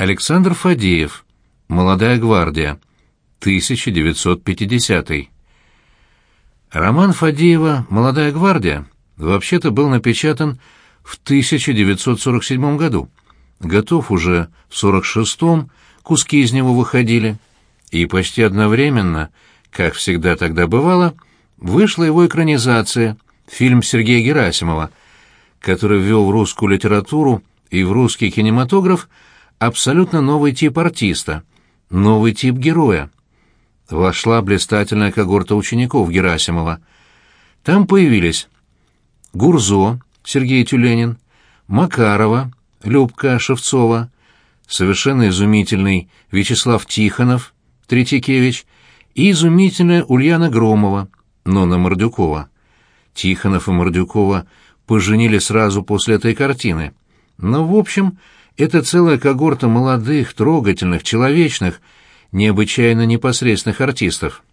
Александр Фадеев. Молодая гвардия. 1950. Роман Фадеева «Молодая гвардия» вообще-то был напечатан в 1947 году. Готов уже в 1946-м, куски из него выходили. И почти одновременно, как всегда тогда бывало, вышла его экранизация, фильм Сергея Герасимова, который ввел в русскую литературу и в русский кинематограф абсолютно новый тип артиста, новый тип героя. Вошла блистательная когорта учеников Герасимова. Там появились Гурзо, Сергей Тюленин, Макарова, Любка Шевцова, совершенно изумительный Вячеслав Тихонов, Третьякевич и изумительная Ульяна Громова, Нонна Мордюкова. Тихонов и Мордюкова поженили сразу после этой картины. Но, в общем, это целая когорта молодых, трогательных, человечных, необычайно непосредственных артистов.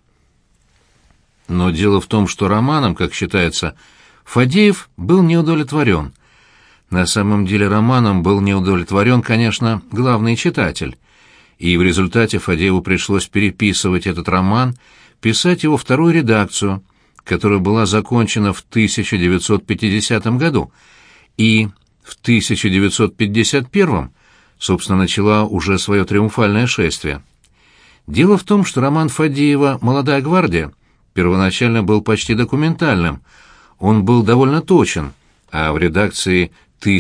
Но дело в том, что романом, как считается, Фадеев был не удовлетворен. На самом деле романом был не удовлетворен, конечно, главный читатель. И в результате Фадееву пришлось переписывать этот роман, писать его вторую редакцию, которая была закончена в 1950 году, и в 1951, собственно, начала уже свое триумфальное шествие. Дело в том, что роман Фадеева «Молодая гвардия» первоначально был почти документальным, он был довольно точен, а в редакции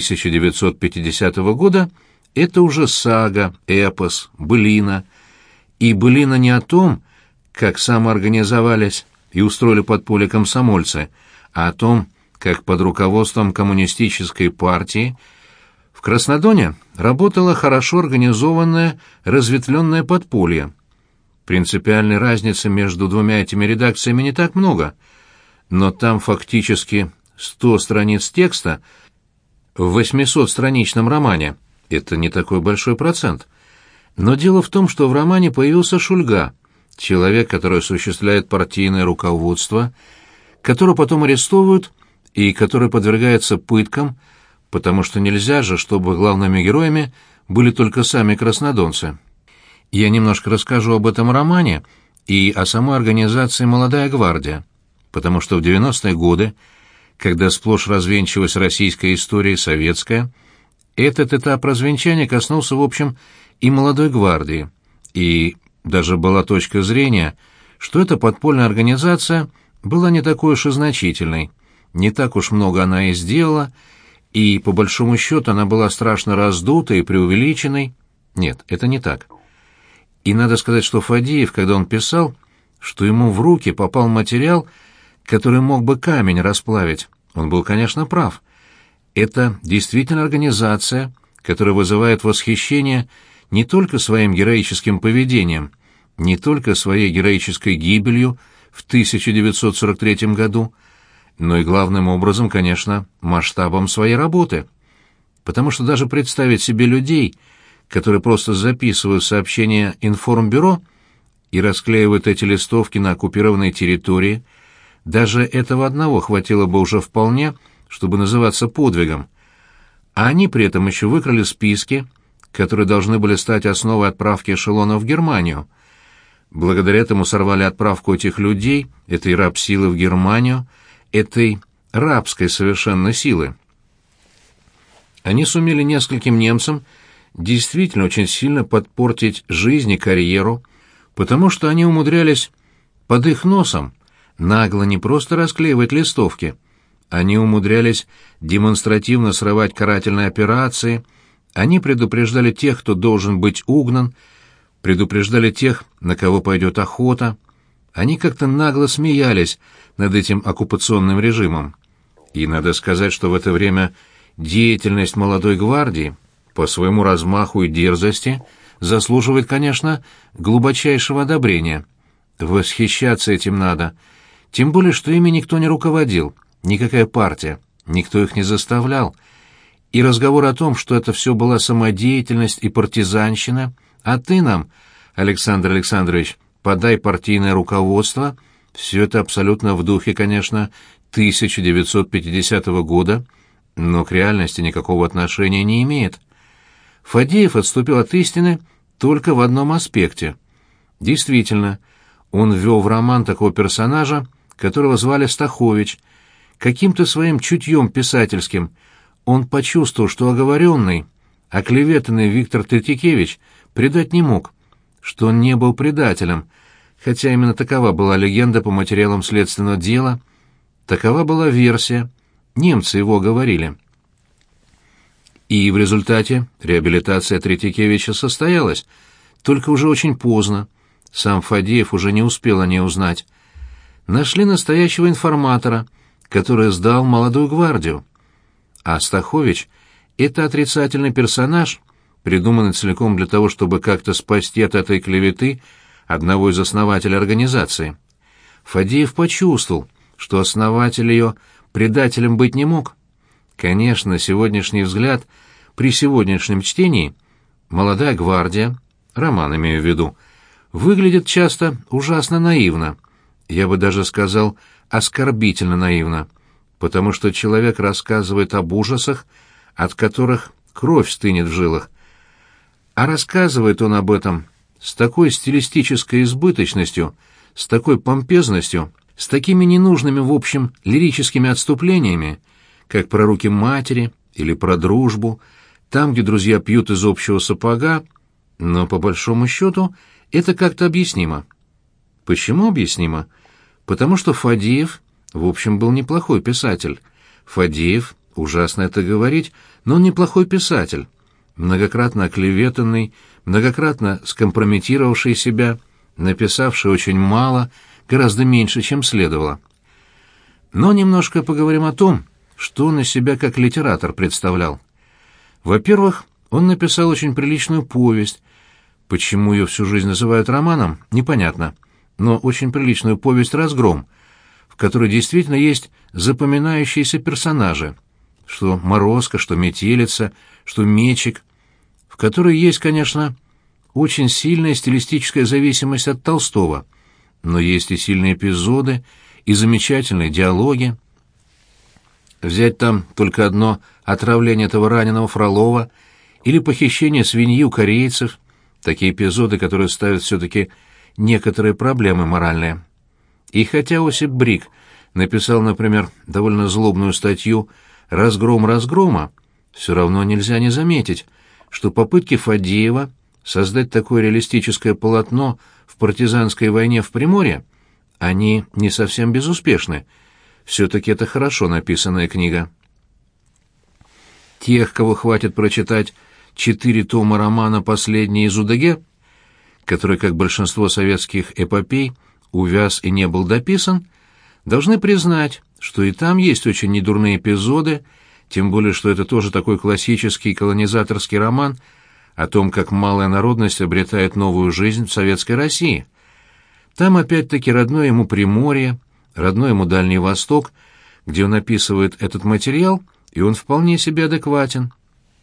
1950 года это уже сага, эпос, былина. И былина не о том, как самоорганизовались и устроили подполье комсомольцы, а о том, как под руководством коммунистической партии в Краснодоне работало хорошо организованное разветвленное подполье. Принципиальной разницы между двумя этими редакциями не так много, но там фактически 100 страниц текста в 800-страничном романе. Это не такой большой процент. Но дело в том, что в романе появился Шульга, человек, который осуществляет партийное руководство, которого потом арестовывают и который подвергается пыткам, потому что нельзя же, чтобы главными героями были только сами краснодонцы. Я немножко расскажу об этом романе и о самой организации «Молодая гвардия», потому что в 90-е годы, когда сплошь развенчивалась российская история и советская, этот этап развенчания коснулся, в общем, и «Молодой гвардии», и даже была точка зрения, что эта подпольная организация была не такой уж и значительной, не так уж много она и сделала, и, по большому счету, она была страшно раздутой и преувеличенной. Нет, это не так. И надо сказать, что Фадеев, когда он писал, что ему в руки попал материал, который мог бы камень расплавить, он был, конечно, прав. Это действительно организация, которая вызывает восхищение не только своим героическим поведением, не только своей героической гибелью в 1943 году, но и главным образом, конечно, масштабом своей работы. Потому что даже представить себе людей, которые просто записывают сообщения информбюро и расклеивают эти листовки на оккупированной территории, даже этого одного хватило бы уже вполне, чтобы называться подвигом. А они при этом еще выкрали списки, которые должны были стать основой отправки эшелонов в Германию. Благодаря этому сорвали отправку этих людей, этой рабсилы в Германию, этой рабской совершенно силы. Они сумели нескольким немцам действительно очень сильно подпортить жизнь и карьеру, потому что они умудрялись под их носом нагло не просто расклеивать листовки, они умудрялись демонстративно срывать карательные операции, они предупреждали тех, кто должен быть угнан, предупреждали тех, на кого пойдет охота. Они как-то нагло смеялись над этим оккупационным режимом. И надо сказать, что в это время деятельность «Молодой гвардии» по своему размаху и дерзости заслуживает, конечно, глубочайшего одобрения. Восхищаться этим надо. Тем более, что ими никто не руководил, никакая партия, никто их не заставлял. И разговор о том, что это все была самодеятельность и партизанщина, а ты нам, Александр Александрович, подай партийное руководство, все это абсолютно в духе, конечно, 1950 года, но к реальности никакого отношения не имеет. Фадеев отступил от истины только в одном аспекте. Действительно, он ввел в роман такого персонажа, которого звали Стахович. Каким-то своим чутьем писательским он почувствовал, что оговоренный, оклеветанный Виктор Третьякевич предать не мог, что он не был предателем, хотя именно такова была легенда по материалам следственного дела, такова была версия, немцы его оговорили. И в результате реабилитация Третьякевича состоялась, только уже очень поздно, сам Фадеев уже не успел о ней узнать. Нашли настоящего информатора, который сдал «Молодую гвардию». А Стахович — это отрицательный персонаж, придуманный целиком для того, чтобы как-то спасти от этой клеветы одного из основателей организации. Фадеев почувствовал, что основатель ее предателем быть не мог. Конечно, сегодняшний взгляд, при сегодняшнем чтении «Молодая гвардия», роман имею в виду, выглядит часто ужасно наивно, я бы даже сказал, оскорбительно наивно, потому что человек рассказывает об ужасах, от которых кровь стынет в жилах. А рассказывает он об этом с такой стилистической избыточностью, с такой помпезностью, с такими ненужными, в общем, лирическими отступлениями, как про руки матери или про дружбу, там, где друзья пьют из общего сапога, но, по большому счету, это как-то объяснимо. Почему объяснимо? Потому что Фадеев, в общем, был неплохой писатель. Фадеев, ужасно это говорить, но он неплохой писатель, многократно оклеветанный, многократно скомпрометировавший себя, написавший очень мало, гораздо меньше, чем следовало. Но немножко поговорим о том, что он из себя как литератор представлял. Во-первых, он написал очень приличную повесть. Почему ее всю жизнь называют романом, непонятно, но очень приличную повесть «Разгром», в которой действительно есть запоминающиеся персонажи, что Морозко, что Метелица, что Мечик, в которой есть, конечно, очень сильная стилистическая зависимость от Толстого, но есть и сильные эпизоды, и замечательные диалоги. Взять там только одно отравление этого раненого Фролова или похищение свиньи у корейцев, такие эпизоды, которые ставят все-таки некоторые проблемы моральные. И хотя Осип Брик написал, например, довольно злобную статью «Разгром разгрома», все равно нельзя не заметить, что попытки Фадеева создать такое реалистическое полотно в партизанской войне в Приморье, они не совсем безуспешны. Все-таки это хорошо написанная книга. Тех, кого хватит прочитать 4 тома романа «Последний из Удеге», который, как большинство советских эпопей, увяз и не был дописан, должны признать, что и там есть очень недурные эпизоды, тем более, что это тоже такой классический колонизаторский роман о том, как малая народность обретает новую жизнь в Советской России. Там опять-таки родное ему Приморье, родной ему Дальний Восток, где он описывает этот материал, и он вполне себе адекватен.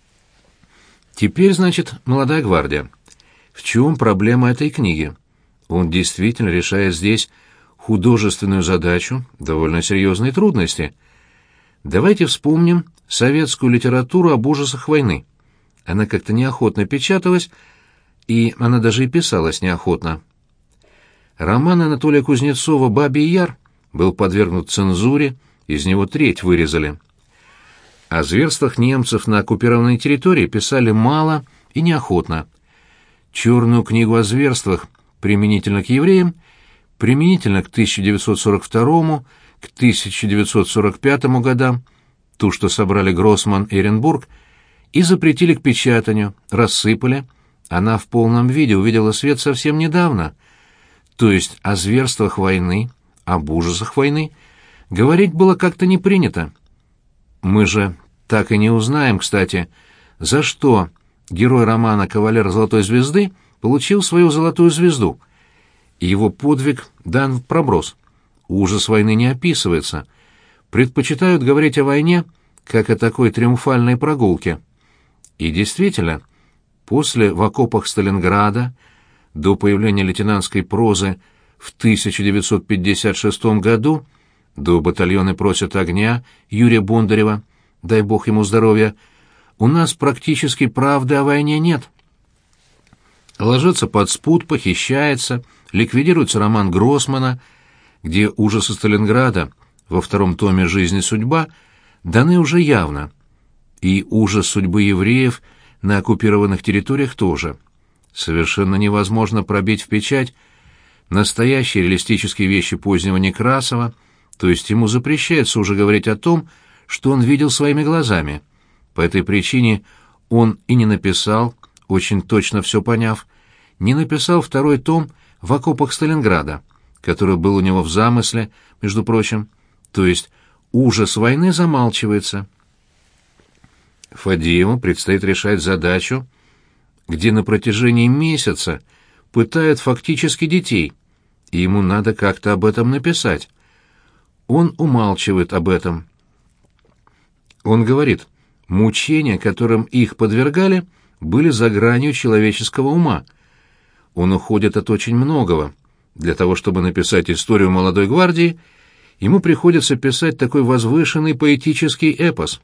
Теперь, значит, «Молодая гвардия». В чем проблема этой книги? Он действительно решает здесь художественную задачу, довольно серьезные трудности. Давайте вспомним советскую литературу об ужасах войны. Она как-то неохотно печаталась, и она даже и писалась неохотно. Роман Анатолия Кузнецова «Бабий Яр» был подвергнут цензуре, из него треть вырезали. О зверствах немцев на оккупированной территории писали мало и неохотно. «Черную книгу о зверствах» применительно к евреям, применительно к 1942 к 1945 годам, ту, что собрали Гроссман и Эренбург, и запретили к печатанию, рассыпали. Она в полном виде увидела свет совсем недавно. То есть о зверствах войны, об ужасах войны говорить было как-то не принято. Мы же так и не узнаем, кстати, за что герой романа «Кавалер Золотой Звезды» получил свою золотую звезду. Его подвиг дан в проброс. Ужас войны не описывается. Предпочитают говорить о войне, как о такой триумфальной прогулке. И действительно, после в окопах Сталинграда, до появления лейтенантской прозы в 1956 году, до «Батальоны просят огня» Юрия Бондарева, дай бог ему здоровья, у нас практически правды о войне нет. Ложится под спут, похищается, ликвидируется роман Гроссмана, где ужасы Сталинграда во втором томе «Жизнь и судьба» даны уже явно, и ужас судьбы евреев на оккупированных территориях тоже. Совершенно невозможно пробить в печать настоящие реалистические вещи позднего Некрасова, то есть ему запрещается уже говорить о том, что он видел своими глазами. По этой причине он и не написал, очень точно все поняв, не написал второй том «В окопах Сталинграда», который был у него в замысле, между прочим, то есть ужас войны замалчивается. Фадееву предстоит решать задачу, где на протяжении месяца пытают фактически детей, и ему надо как-то об этом написать. Он умалчивает об этом. Он говорит, мучения, которым их подвергали, были за гранью человеческого ума. Он уходит от очень многого. Для того, чтобы написать историю молодой гвардии, ему приходится писать такой возвышенный поэтический эпос.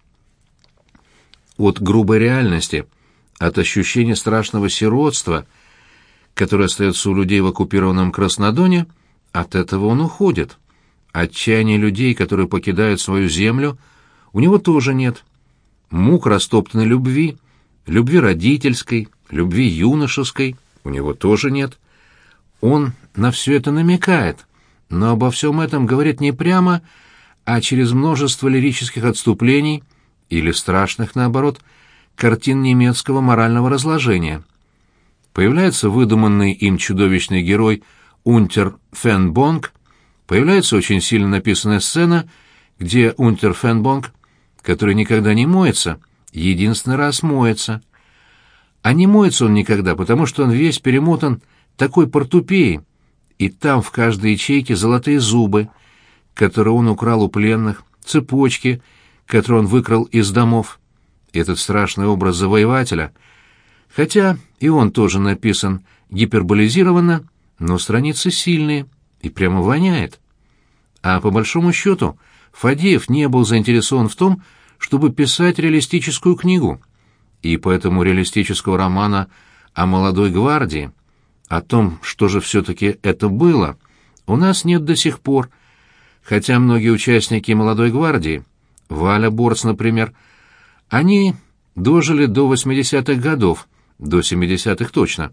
От грубой реальности, от ощущения страшного сиротства, которое остается у людей в оккупированном Краснодоне, от этого он уходит. Отчаяния людей, которые покидают свою землю, у него тоже нет. Мук растоптанной любви, любви родительской, любви юношеской у него тоже нет. Он на все это намекает, но обо всем этом говорит не прямо, а через множество лирических отступлений или страшных, наоборот, картин немецкого морального разложения. Появляется выдуманный им чудовищный герой Унтер Фенбонг, появляется очень сильно написанная сцена, где Унтер Фенбонг, который никогда не моется, единственный раз моется. А не моется он никогда, потому что он весь перемотан такой портупеей, и там в каждой ячейке золотые зубы, которые он украл у пленных, цепочки, которые он выкрал из домов. Этот страшный образ завоевателя, хотя и он тоже написан гиперболизированно, но страницы сильные и прямо воняет. А по большому счету Фадеев не был заинтересован в том, чтобы писать реалистическую книгу, и поэтому реалистического романа о молодой гвардии, о том, что же все-таки это было, у нас нет до сих пор, хотя многие участники молодой гвардии, Валя Борц, например, они дожили до 80-х годов, до 70-х точно.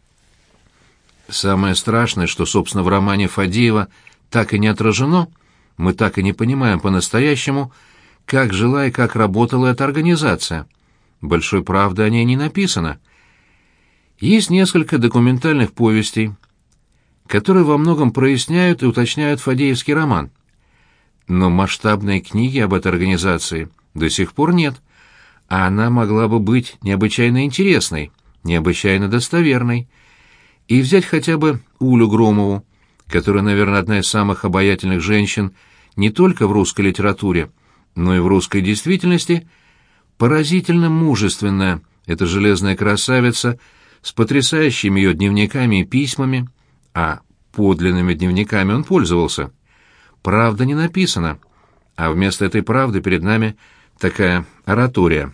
Самое страшное, что, собственно, в романе Фадеева так и не отражено, мы так и не понимаем по-настоящему, как жила и как работала эта организация. Большой правды о ней не написано. Есть несколько документальных повестей, которые во многом проясняют и уточняют фадеевский роман. Но масштабной книги об этой организации до сих пор нет, а она могла бы быть необычайно интересной, необычайно достоверной. И взять хотя бы Улю Громову, которая, наверное, одна из самых обаятельных женщин не только в русской литературе, но и в русской действительности, поразительно мужественная эта железная красавица с потрясающими ее дневниками и письмами, а подлинными дневниками он пользовался. Правда не написана, а вместо этой правды перед нами такая оратория.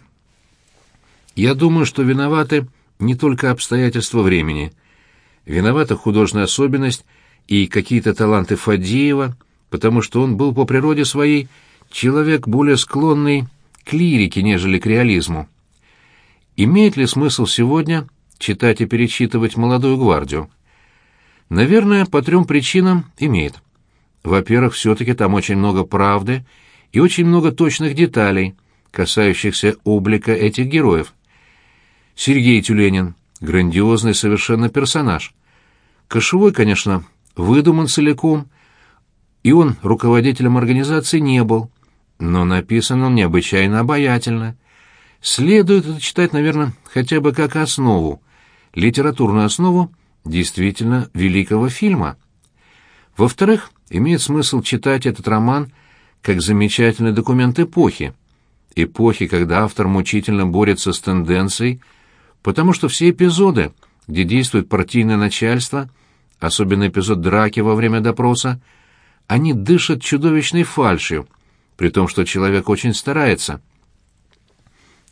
Я думаю, что виноваты не только обстоятельства времени. Виновата художественная особенность и какие-то таланты Фадеева, потому что он был по природе своей человек более склонный к лирике, нежели к реализму. Имеет ли смысл сегодня читать и перечитывать «Молодую гвардию»? Наверное, по 3 причинам имеет. Во-первых, все-таки там очень много правды и очень много точных деталей, касающихся облика этих героев. Сергей Тюленин — грандиозный совершенно персонаж. Кошевой, конечно, выдуман целиком, и он руководителем организации не был, но написан он необычайно обаятельно. Следует это читать, наверное, хотя бы как основу, литературную основу действительно великого фильма. Во-вторых, имеет смысл читать этот роман как замечательный документ эпохи, когда автор мучительно борется с тенденцией, потому что все эпизоды, где действует партийное начальство, особенно эпизод драки во время допроса, они дышат чудовищной фальшью, при том, что человек очень старается.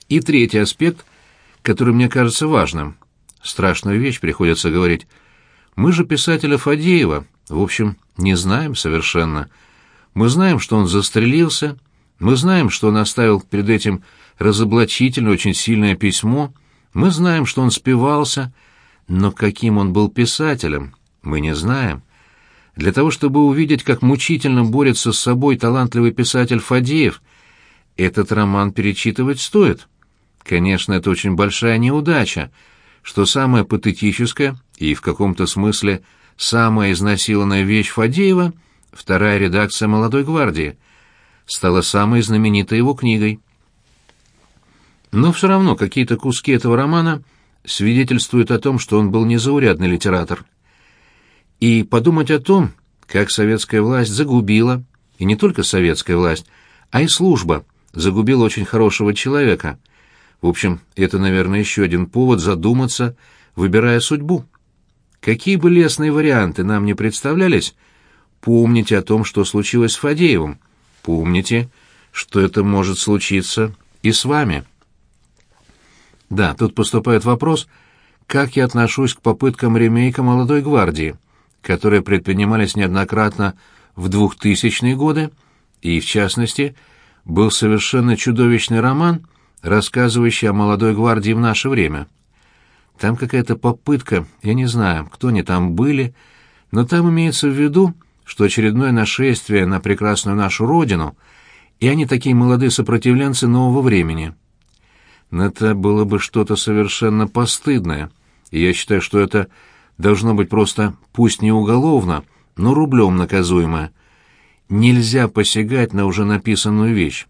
И третий аспект, который мне кажется важным. Страшную вещь приходится говорить. Мы же писателя Фадеева, в общем, не знаем совершенно. Мы знаем, что он застрелился, мы знаем, что он оставил перед этим разоблачительное, очень сильное письмо, мы знаем, что он спивался, но каким он был писателем, мы не знаем. Для того, чтобы увидеть, как мучительно борется с собой талантливый писатель Фадеев, этот роман перечитывать стоит. Конечно, это очень большая неудача, что самая патетическая и в каком-то смысле самая изнасилованная вещь Фадеева, вторая редакция «Молодой гвардии», стала самой знаменитой его книгой. Но все равно какие-то куски этого романа свидетельствуют о том, что он был незаурядный литератор. И подумать о том, как советская власть загубила, и не только советская власть, а и служба загубила очень хорошего человека. В общем, это, наверное, еще один повод задуматься, выбирая судьбу. Какие бы лестные варианты нам не представлялись, помните о том, что случилось с Фадеевым. Помните, что это может случиться и с вами. Да, тут поступает вопрос, как я отношусь к попыткам ремейка «Молодой гвардии», которые предпринимались неоднократно в 2000-е годы, и, в частности, был совершенно чудовищный роман, рассказывающий о «Молодой гвардии» в наше время. Там какая-то попытка, я не знаю, кто они там были, но там имеется в виду, что очередное нашествие на прекрасную нашу родину, и они такие молодые сопротивленцы нового времени. Но это было бы что-то совершенно постыдное, и я считаю, что это должно быть просто, пусть не уголовно, но рублем наказуемое. Нельзя посягать на уже написанную вещь.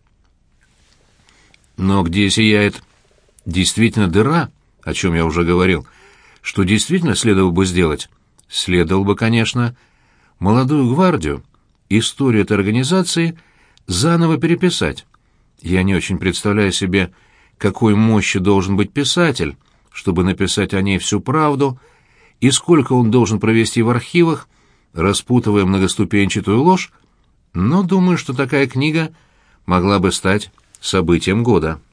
Но где сияет действительно дыра, о чем я уже говорил, что действительно следовало бы сделать? Следовало бы, конечно, «Молодую гвардию», историю этой организации, заново переписать. Я не очень представляю себе, какой мощи должен быть писатель, чтобы написать о ней всю правду, и сколько он должен провести в архивах, распутывая многоступенчатую ложь, но думаю, что такая книга могла бы стать событием года.